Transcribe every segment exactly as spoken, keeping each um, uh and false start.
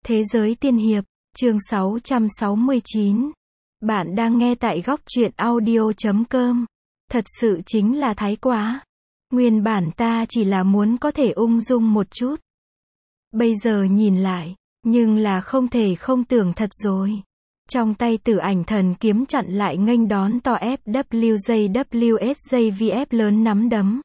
Thế giới tiên hiệp, chương sáu trăm sáu mươi chín. Bạn đang nghe tại góc truyện audio chấm com. Thật sự chính là thái quá. Nguyên bản ta chỉ là muốn có thể ung dung một chút. Bây giờ nhìn lại, nhưng là không thể không tưởng thật rồi. Trong tay Tử Ảnh Thần Kiếm chặn lại nghênh đón to ép vê giê vê ét giê vê ép lớn nắm đấm.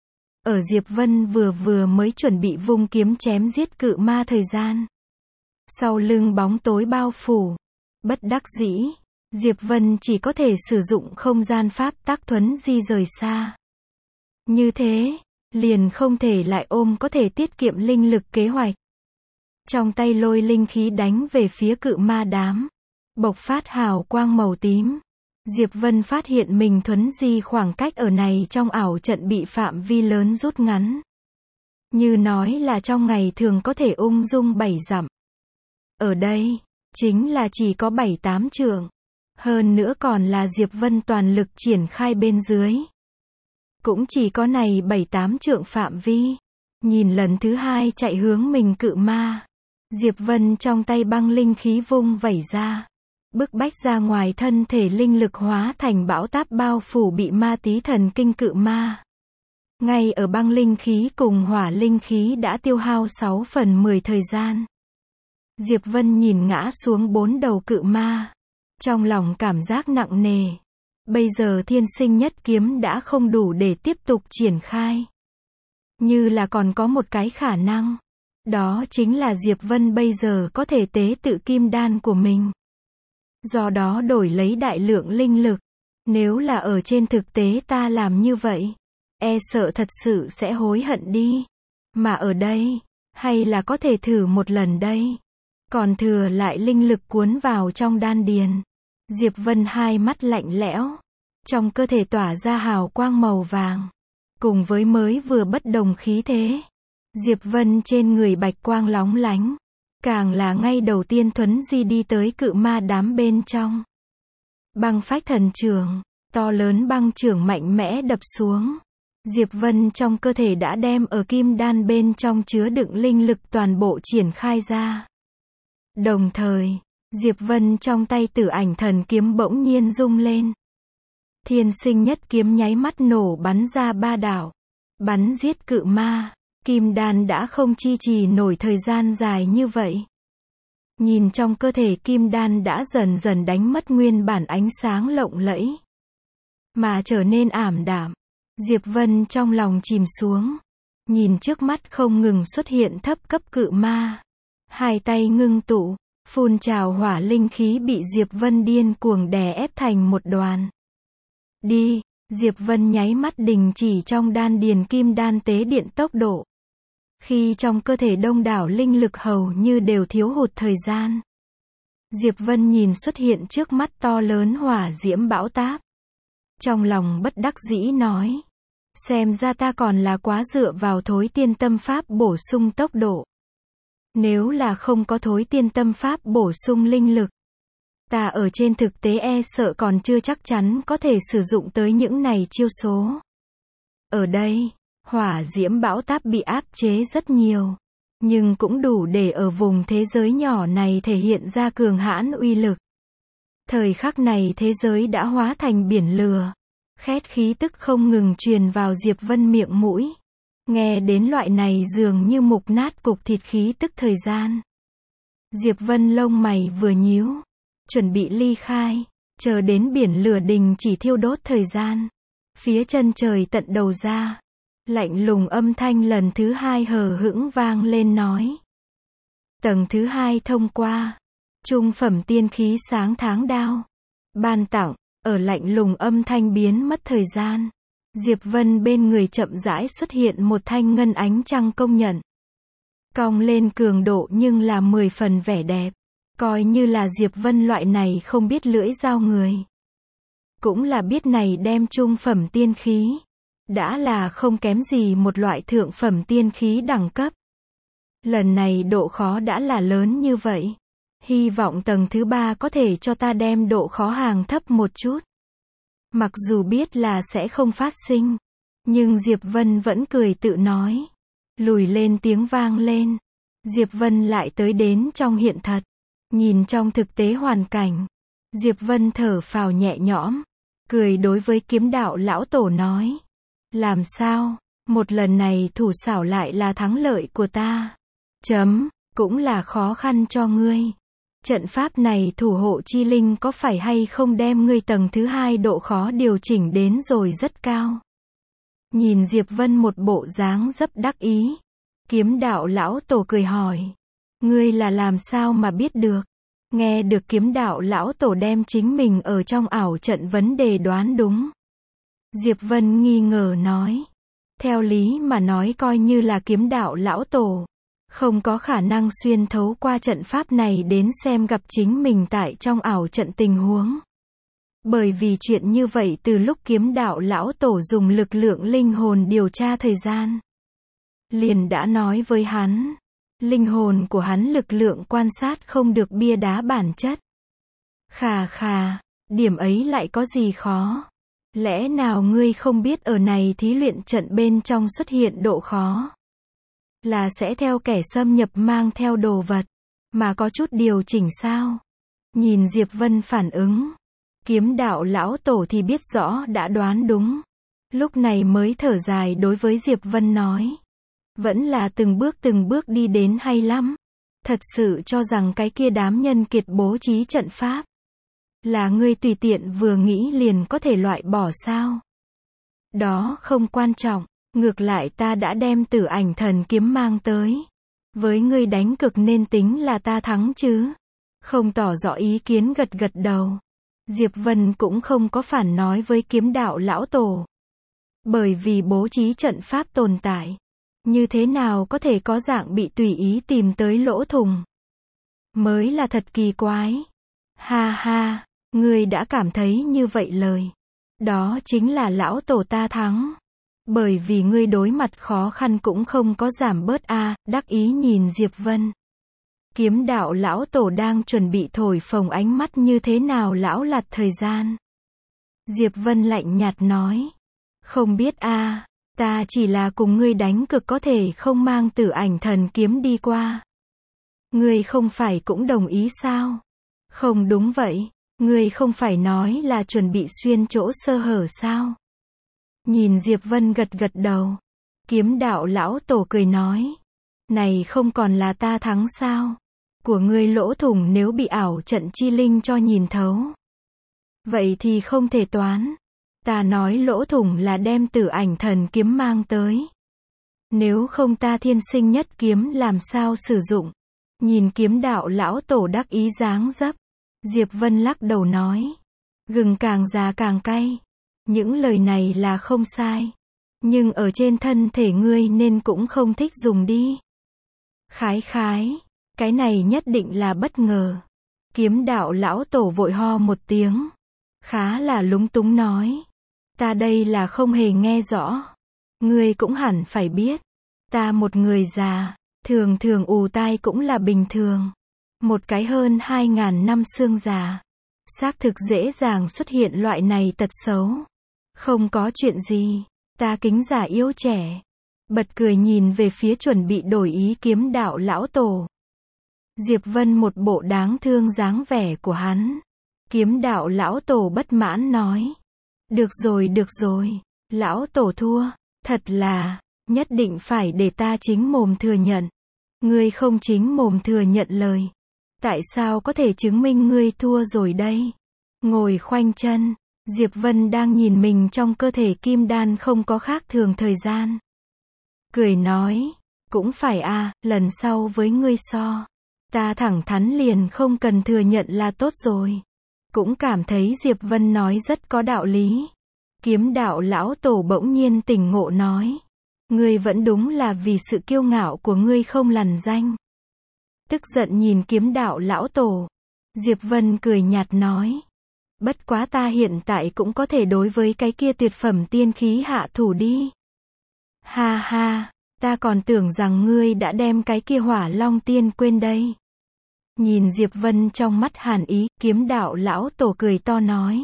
Ở Diệp Vân vừa vừa mới chuẩn bị vung kiếm chém giết cự ma thời gian. Sau lưng bóng tối bao phủ. Bất đắc dĩ, Diệp Vân chỉ có thể sử dụng không gian pháp tắc thuấn di rời xa. Như thế, liền không thể lại ôm có thể tiết kiệm linh lực kế hoạch. Trong tay lôi linh khí đánh về phía cự ma đám. Bộc phát hào quang màu tím. Diệp Vân phát hiện mình thuấn di khoảng cách ở này trong ảo trận bị phạm vi lớn rút ngắn. Như nói là trong ngày thường có thể ung dung bảy dặm. Ở đây, chính là chỉ có bảy tám trượng. Hơn nữa còn là Diệp Vân toàn lực triển khai bên dưới. Cũng chỉ có này bảy tám trượng phạm vi. Nhìn lần thứ hai chạy hướng mình cự ma. Diệp Vân trong tay băng linh khí vung vẩy ra. Bức bách ra ngoài thân thể linh lực hóa thành bão táp bao phủ bị ma tí thần kinh cự ma. Ngay ở băng linh khí cùng hỏa linh khí đã tiêu hao sáu phần mười thời gian. Diệp Vân nhìn ngã xuống bốn đầu cự ma. Trong lòng cảm giác nặng nề. Bây giờ thiên sinh nhất kiếm đã không đủ để tiếp tục triển khai. Như là còn có một cái khả năng. Đó chính là Diệp Vân bây giờ có thể tế tự kim đan của mình. Do đó đổi lấy đại lượng linh lực. Nếu là ở trên thực tế ta làm như vậy, e sợ thật sự sẽ hối hận đi. Mà ở đây, hay là có thể thử một lần đây. Còn thừa lại linh lực cuốn vào trong đan điền. Diệp Vân hai mắt lạnh lẽo. Trong cơ thể tỏa ra hào quang màu vàng. Cùng với mới vừa bất đồng khí thế. Diệp Vân trên người bạch quang lóng lánh. Càng là ngay đầu tiên thuấn di đi tới cự ma đám bên trong. Băng phách thần chưởng, to lớn băng chưởng mạnh mẽ đập xuống. Diệp Vân trong cơ thể đã đem ở kim đan bên trong chứa đựng linh lực toàn bộ triển khai ra. Đồng thời, Diệp Vân trong tay Tử Ảnh Thần Kiếm bỗng nhiên rung lên. Thiên sinh nhất kiếm nháy mắt nổ bắn ra ba đạo. Bắn giết cự ma. Kim đan đã không chi trì nổi thời gian dài như vậy. Nhìn trong cơ thể kim đan đã dần dần đánh mất nguyên bản ánh sáng lộng lẫy. Mà trở nên ảm đạm. Diệp Vân trong lòng chìm xuống. Nhìn trước mắt không ngừng xuất hiện thấp cấp cự ma. Hai tay ngưng tụ. Phun trào hỏa linh khí bị Diệp Vân điên cuồng đè ép thành một đoàn. Đi, Diệp Vân nháy mắt đình chỉ trong đan điền kim đan tế điện tốc độ. Khi trong cơ thể đông đảo linh lực hầu như đều thiếu hụt thời gian. Diệp Vân nhìn xuất hiện trước mắt to lớn hỏa diễm bão táp. Trong lòng bất đắc dĩ nói. Xem ra ta còn là quá dựa vào thối tiên tâm pháp bổ sung tốc độ. Nếu là không có thối tiên tâm pháp bổ sung linh lực. Ta ở trên thực tế e sợ còn chưa chắc chắn có thể sử dụng tới những này chiêu số. Ở đây, hỏa diễm bão táp bị áp chế rất nhiều. Nhưng cũng đủ để ở vùng thế giới nhỏ này thể hiện ra cường hãn uy lực. Thời khắc này thế giới đã hóa thành biển lửa. Khét khí tức không ngừng truyền vào Diệp Vân miệng mũi. Nghe đến loại này dường như mục nát cục thịt khí tức thời gian. Diệp Vân lông mày vừa nhíu. Chuẩn bị ly khai. Chờ đến biển lửa đình chỉ thiêu đốt thời gian. Phía chân trời tận đầu ra. Lạnh lùng âm thanh lần thứ hai hờ hững vang lên nói. Tầng thứ hai thông qua. Trung phẩm tiên khí sáng tháng đao. Ban tặng, ở lạnh lùng âm thanh biến mất thời gian. Diệp Vân bên người chậm rãi xuất hiện một thanh ngân ánh trăng công nhận. Cong lên cường độ nhưng là mười phần vẻ đẹp. Coi như là Diệp Vân loại này không biết lưỡi dao người. Cũng là biết này đem trung phẩm tiên khí. Đã là không kém gì một loại thượng phẩm tiên khí đẳng cấp. Lần này độ khó đã là lớn như vậy. Hy vọng tầng thứ ba có thể cho ta đem độ khó hàng thấp một chút. Mặc dù biết là sẽ không phát sinh. Nhưng Diệp Vân vẫn cười tự nói. Lùi lên tiếng vang lên. Diệp Vân lại tới đến trong hiện thật. Nhìn trong thực tế hoàn cảnh. Diệp Vân thở phào nhẹ nhõm. Cười đối với kiếm đạo lão tổ nói. Làm sao, một lần này thủ xảo lại là thắng lợi của ta. Chấm, cũng là khó khăn cho ngươi. Trận pháp này thủ hộ chi linh có phải hay không đem ngươi tầng thứ hai độ khó điều chỉnh đến rồi rất cao. Nhìn Diệp Vân một bộ dáng rất đắc ý. Kiếm đạo lão tổ cười hỏi. Ngươi là làm sao mà biết được? Nghe được kiếm đạo lão tổ đem chính mình ở trong ảo trận vấn đề đoán đúng. Diệp Vân nghi ngờ nói. Theo lý mà nói coi như là kiếm đạo lão tổ. Không có khả năng xuyên thấu qua trận pháp này đến xem gặp chính mình tại trong ảo trận tình huống. Bởi vì chuyện như vậy từ lúc kiếm đạo lão tổ dùng lực lượng linh hồn điều tra thời gian. Liền đã nói với hắn. Linh hồn của hắn lực lượng quan sát không được bia đá bản chất. Khà khà, điểm ấy lại có gì khó? Lẽ nào ngươi không biết ở này thí luyện trận bên trong xuất hiện độ khó? Là sẽ theo kẻ xâm nhập mang theo đồ vật, mà có chút điều chỉnh sao? Nhìn Diệp Vân phản ứng. Kiếm đạo lão tổ thì biết rõ đã đoán đúng. Lúc này mới thở dài đối với Diệp Vân nói. Vẫn là từng bước từng bước đi đến hay lắm. Thật sự cho rằng cái kia đám nhân kiệt bố trí trận pháp. Là ngươi tùy tiện vừa nghĩ liền có thể loại bỏ sao? Đó không quan trọng. Ngược lại ta đã đem Tử Ảnh Thần Kiếm mang tới. Với ngươi đánh cực nên tính là ta thắng chứ. Không tỏ rõ ý kiến gật gật đầu. Diệp Vân cũng không có phản nói với kiếm đạo lão tổ. Bởi vì bố trí trận pháp tồn tại. Như thế nào có thể có dạng bị tùy ý tìm tới lỗ thủng. Mới là thật kỳ quái. Ha ha, ngươi đã cảm thấy như vậy lời. Đó chính là lão tổ ta thắng. Bởi vì ngươi đối mặt khó khăn cũng không có giảm bớt a, à, đắc ý nhìn Diệp Vân. Kiếm đạo lão tổ đang chuẩn bị thổi phồng ánh mắt như thế nào lão lặt thời gian. Diệp Vân lạnh nhạt nói. Không biết a, à, ta chỉ là cùng ngươi đánh cực có thể không mang Tử Ảnh Thần Kiếm đi qua. Ngươi không phải cũng đồng ý sao? Không đúng vậy, ngươi không phải nói là chuẩn bị xuyên chỗ sơ hở sao? Nhìn Diệp Vân gật gật đầu. Kiếm đạo lão tổ cười nói. Này không còn là ta thắng sao? Của ngươi lỗ thủng nếu bị ảo trận chi linh cho nhìn thấu. Vậy thì không thể toán. Ta nói lỗ thủng là đem Tử Ảnh Thần Kiếm mang tới. Nếu không ta thiên sinh nhất kiếm làm sao sử dụng? Nhìn kiếm đạo lão tổ đắc ý dáng dấp. Diệp Vân lắc đầu nói. Gừng càng già càng cay. Những lời này là không sai. Nhưng ở trên thân thể ngươi nên cũng không thích dùng đi. Khái khái. Cái này nhất định là bất ngờ. Kiếm đạo lão tổ vội ho một tiếng. Khá là lúng túng nói. Ta đây là không hề nghe rõ. Ngươi cũng hẳn phải biết. Ta một người già. Thường thường ù tai cũng là bình thường. Một cái hơn hai ngàn năm xương già. Xác thực dễ dàng xuất hiện loại này tật xấu. Không có chuyện gì. Ta kính già yếu trẻ. Bật cười nhìn về phía chuẩn bị đổi ý kiếm đạo lão tổ. Diệp Vân một bộ đáng thương dáng vẻ của hắn. Kiếm đạo lão tổ bất mãn nói. Được rồi được rồi. Lão tổ thua. Thật là. Nhất định phải để ta chính mồm thừa nhận. Ngươi không chính mồm thừa nhận lời. Tại sao có thể chứng minh ngươi thua rồi đây? Ngồi khoanh chân. Diệp Vân đang nhìn mình trong cơ thể kim đan không có khác thường thời gian. Cười nói. Cũng phải a, lần sau với ngươi so. Ta thẳng thắn liền không cần thừa nhận là tốt rồi. Cũng cảm thấy Diệp Vân nói rất có đạo lý. Kiếm đạo lão tổ bỗng nhiên tỉnh ngộ nói. Ngươi vẫn đúng là vì sự kiêu ngạo của ngươi không lằn danh. Tức giận nhìn kiếm đạo lão tổ. Diệp Vân cười nhạt nói. Bất quá ta hiện tại cũng có thể đối với cái kia tuyệt phẩm tiên khí hạ thủ đi. Ha ha, ta còn tưởng rằng ngươi đã đem cái kia Hỏa Long tiên quên đây. Nhìn Diệp Vân trong mắt hàn ý, kiếm đạo lão tổ cười to nói.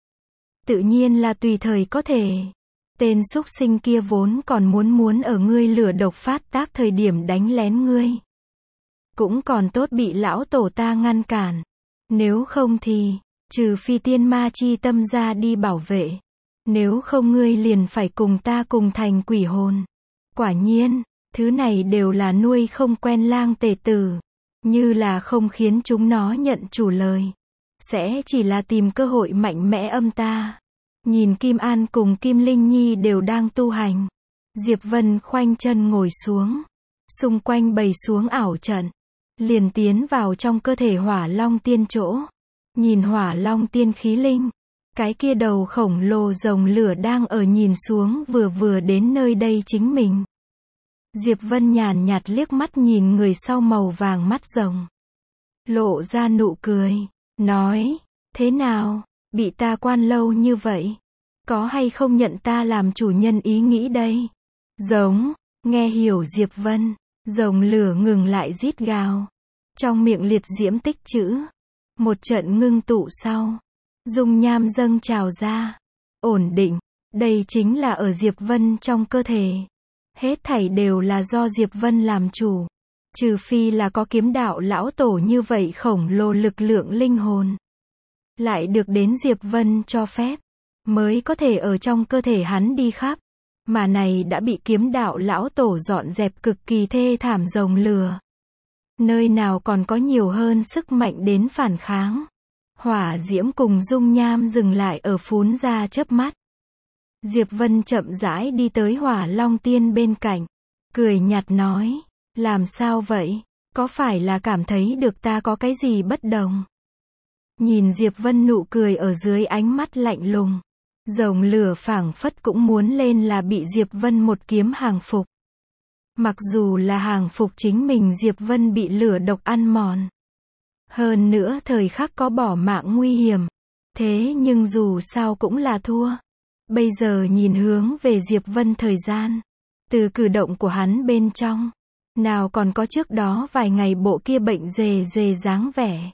Tự nhiên là tùy thời có thể. Tên súc sinh kia vốn còn muốn muốn ở ngươi lửa độc phát tác thời điểm đánh lén ngươi. Cũng còn tốt bị lão tổ ta ngăn cản. Nếu không thì, trừ phi tiên ma chi tâm ra đi bảo vệ. Nếu không ngươi liền phải cùng ta cùng thành quỷ hồn. Quả nhiên, thứ này đều là nuôi không quen lang tề tử. Như là không khiến chúng nó nhận chủ lời. Sẽ chỉ là tìm cơ hội mạnh mẽ âm ta. Nhìn Kim An cùng Kim Linh Nhi đều đang tu hành. Diệp Vân khoanh chân ngồi xuống. Xung quanh bày xuống ảo trận. Liền tiến vào trong cơ thể Hỏa Long Tiên chỗ. Nhìn Hỏa Long Tiên khí linh. Cái kia đầu khổng lồ rồng lửa đang ở nhìn xuống vừa vừa đến nơi đây chính mình. Diệp Vân nhàn nhạt liếc mắt nhìn người sau màu vàng mắt rồng. Lộ ra nụ cười. Nói, thế nào, bị ta quan lâu như vậy? Có hay không nhận ta làm chủ nhân ý nghĩ đây? Giống, nghe hiểu Diệp Vân. Rồng lửa ngừng lại rít gào. Trong miệng liệt diễm tích trữ. Một trận ngưng tụ sau. Dung nham dâng trào ra. Ổn định. Đây chính là ở Diệp Vân trong cơ thể. Hết thảy đều là do Diệp Vân làm chủ. Trừ phi là có kiếm đạo lão tổ như vậy khổng lồ lực lượng linh hồn. Lại được đến Diệp Vân cho phép. Mới có thể ở trong cơ thể hắn đi khắp. Mà này đã bị kiếm đạo lão tổ dọn dẹp cực kỳ thê thảm rồng lửa. Nơi nào còn có nhiều hơn sức mạnh đến phản kháng. Hỏa diễm cùng dung nham dừng lại ở phún ra chớp mắt. Diệp Vân chậm rãi đi tới Hỏa Long Tiên bên cạnh. Cười nhạt nói. Làm sao vậy? Có phải là cảm thấy được ta có cái gì bất đồng? Nhìn Diệp Vân nụ cười ở dưới ánh mắt lạnh lùng. Rồng lửa phảng phất cũng muốn lên là bị Diệp Vân một kiếm hàng phục. Mặc dù là hàng phục chính mình Diệp Vân bị lửa độc ăn mòn. Hơn nữa thời khắc có bỏ mạng nguy hiểm. Thế nhưng dù sao cũng là thua. Bây giờ nhìn hướng về Diệp Vân thời gian. Từ cử động của hắn bên trong. Nào còn có trước đó vài ngày bộ kia bệnh dề dề dáng vẻ.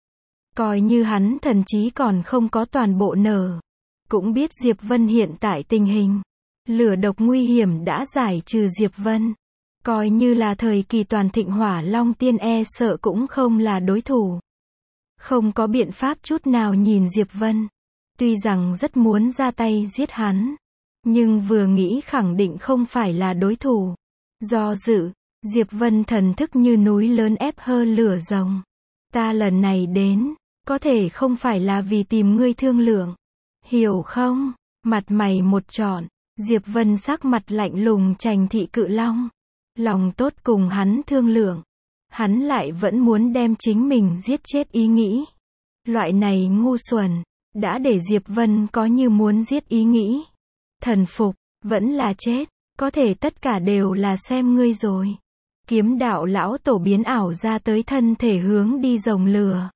Coi như hắn thần trí còn không có toàn bộ nở. Cũng biết Diệp Vân hiện tại tình hình. Lửa độc nguy hiểm đã giải trừ Diệp Vân. Coi như là thời kỳ toàn thịnh Hỏa Long Tiên e sợ cũng không là đối thủ. Không có biện pháp chút nào nhìn Diệp Vân. Tuy rằng rất muốn ra tay giết hắn. Nhưng vừa nghĩ khẳng định không phải là đối thủ. Do dự, Diệp Vân thần thức như núi lớn ép hơ lửa rồng. Ta lần này đến, có thể không phải là vì tìm ngươi thương lượng. Hiểu không? Mặt mày một trọn, Diệp Vân sắc mặt lạnh lùng trành thị cự long. Lòng tốt cùng hắn thương lượng. Hắn lại vẫn muốn đem chính mình giết chết ý nghĩ. Loại này ngu xuẩn, đã để Diệp Vân có như muốn giết ý nghĩ. Thần phục, vẫn là chết, có thể tất cả đều là xem ngươi rồi. Kiếm đạo lão tổ biến ảo ra tới thân thể hướng đi rồng lửa.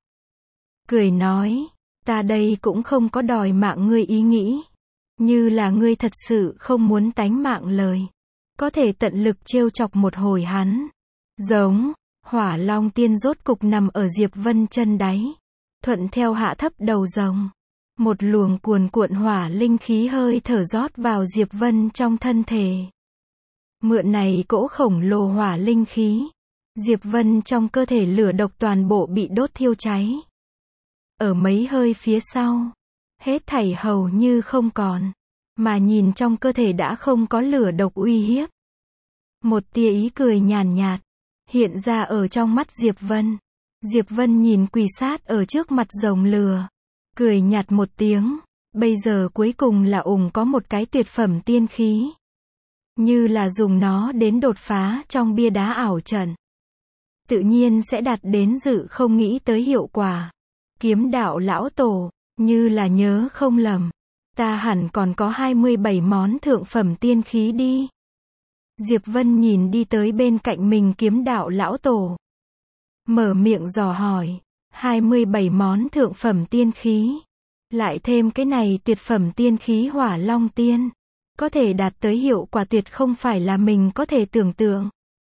Cười nói, ta đây cũng không có đòi mạng ngươi ý nghĩ. Như là ngươi thật sự không muốn tánh mạng lời. Có thể tận lực trêu chọc một hồi hắn. Giống, Hỏa Long Tiên rốt cục nằm ở Diệp Vân chân đáy. Thuận theo hạ thấp đầu rồng. Một luồng cuồn cuộn hỏa linh khí hơi thở rót vào Diệp Vân trong thân thể. Mượn này cỗ khổng lồ hỏa linh khí. Diệp Vân trong cơ thể lửa độc toàn bộ bị đốt thiêu cháy. Ở mấy hơi phía sau. Hết thảy hầu như không còn. Mà nhìn trong cơ thể đã không có lửa độc uy hiếp. Một tia ý cười nhàn nhạt. Hiện ra ở trong mắt Diệp Vân. Diệp Vân nhìn quỳ sát ở trước mặt rồng lửa. Cười nhạt một tiếng. Bây giờ cuối cùng là ủng có một cái tuyệt phẩm tiên khí. Như là dùng nó đến đột phá trong bia đá ảo trận. Tự nhiên sẽ đạt đến dự không nghĩ tới hiệu quả. Kiếm đạo lão tổ, như là nhớ không lầm. Ta hẳn còn có hai mươi bảy món thượng phẩm tiên khí đi. Diệp Vân nhìn đi tới bên cạnh mình kiếm đạo lão tổ. Mở miệng dò hỏi. hai mươi bảy món thượng phẩm tiên khí. Lại thêm cái này tuyệt phẩm tiên khí Hỏa Long Tiên. Có thể đạt tới hiệu quả tuyệt không phải là mình có thể tưởng tượng.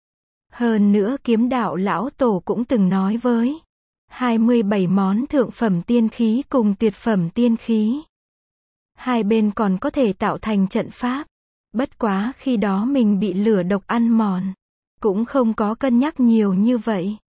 Hơn nữa kiếm đạo lão tổ cũng từng nói với. hai mươi bảy món thượng phẩm tiên khí cùng tuyệt phẩm tiên khí. Hai bên còn có thể tạo thành trận pháp. Bất quá khi đó mình bị lửa độc ăn mòn. Cũng không có cân nhắc nhiều như vậy.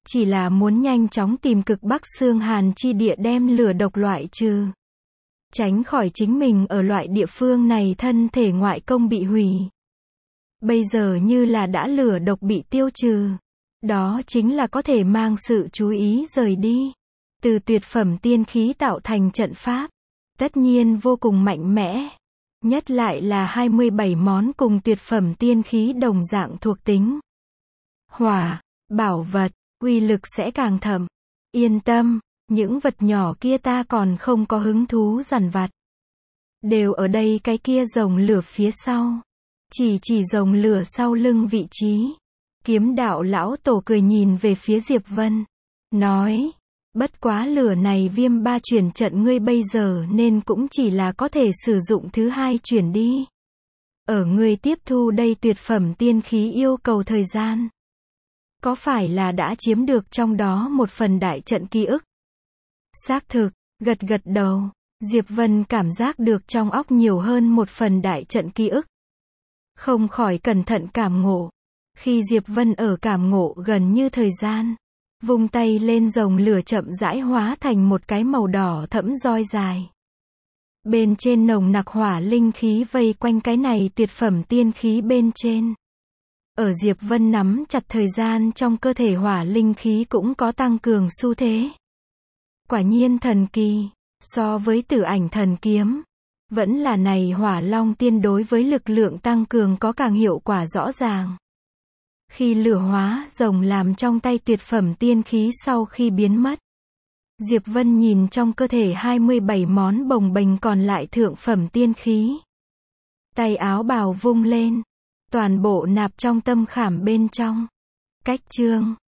chỉ là muốn nhanh chóng tìm cực Bắc xương hàn chi địa đem lửa độc loại trừ. Tránh khỏi chính mình ở loại địa phương này thân thể ngoại công bị hủy. Bây giờ như là đã lửa độc bị tiêu trừ. Đó chính là có thể mang sự chú ý rời đi. Từ tuyệt phẩm tiên khí tạo thành trận pháp. Tất nhiên vô cùng mạnh mẽ. Nhất lại là hai mươi bảy món cùng tuyệt phẩm tiên khí đồng dạng thuộc tính. Hỏa, bảo vật, uy lực sẽ càng thầm. Yên tâm, những vật nhỏ kia ta còn không có hứng thú dằn vặt. Đều ở đây cái kia rồng lửa phía sau. Chỉ chỉ rồng lửa sau lưng vị trí. Kiếm đạo lão tổ cười nhìn về phía Diệp Vân. Nói, bất quá lửa này viêm ba chuyển trận ngươi bây giờ nên cũng chỉ là có thể sử dụng thứ hai chuyển đi. Ở ngươi tiếp thu đây tuyệt phẩm tiên khí yêu cầu thời gian. Có phải là đã chiếm được trong đó một phần đại trận ký ức? Xác thực, gật gật đầu, Diệp Vân cảm giác được trong óc nhiều hơn một phần đại trận ký ức. Không khỏi cẩn thận cảm ngộ. Khi Diệp Vân ở cảm ngộ gần như thời gian, vung tay lên rồng lửa chậm rãi hóa thành một cái màu đỏ thẫm roi dài. Bên trên nồng nặc hỏa linh khí vây quanh cái này tuyệt phẩm tiên khí bên trên. Ở Diệp Vân nắm chặt thời gian trong cơ thể hỏa linh khí cũng có tăng cường xu thế. Quả nhiên thần kỳ, so với Tử Ảnh thần kiếm, vẫn là này hỏa long tiên đối với lực lượng tăng cường có càng hiệu quả rõ ràng. Khi lửa hóa rồng làm trong tay tuyệt phẩm tiên khí sau khi biến mất, Diệp Vân nhìn trong cơ thể hai mươi bảy món bồng bềnh còn lại thượng phẩm tiên khí. Tay áo bào vung lên, toàn bộ nạp trong tâm khảm bên trong. Cách chương